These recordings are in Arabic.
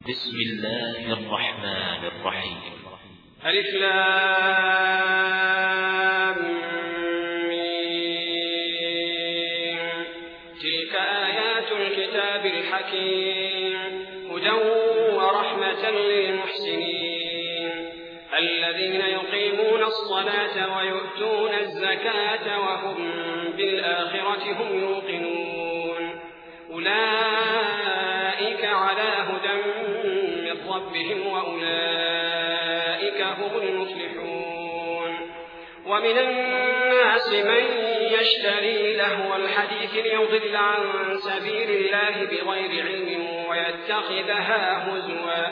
بسم الله الرحمن الرحيم. ألف لام ميم. تلك آيات الكتاب الحكيم هدى ورحمة للمحسنين الذين يقيمون الصلاة ويؤتون الزكاة وهم بالآخرة هم يوقنون أولئك على هدى من ربهم وأولئك هم المفلحون. ومن الناس من يشتري لهو الحديث ليضل عن سبيل الله بغير علم ويتخذها هزوا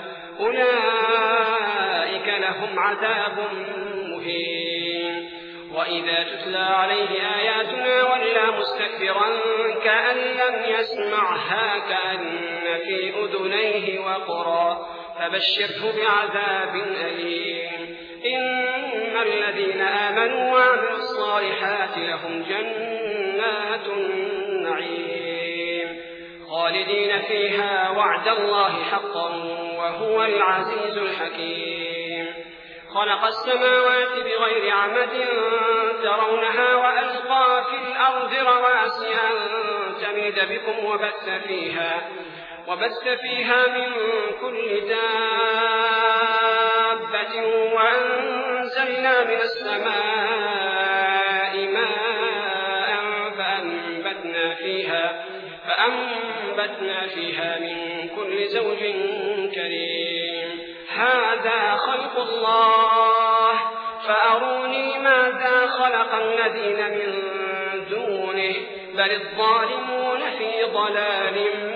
أولئك لهم عذاب مهين. وإذا تتلى عليه آياتنا ولى مستكبرا كأن لم يسمعها كأن في أذنيه وقرا فبشره بعذاب أليم. إن الذين آمنوا وعملوا الصالحات لهم جنات النعيم خالدين فيها وعد الله حقا وهو العزيز الحكيم. خلق السماوات بغير عمد ترونها وألقى في الأرض رواسي أن تميد بكم وبث فيها من كل دابة وأنزلنا من السماء ماء فأنبتنا فيها من كل زوج كريم. هذا خلق الله فأروني ماذا خلق الذين من دونه بل الظالمون في ضلال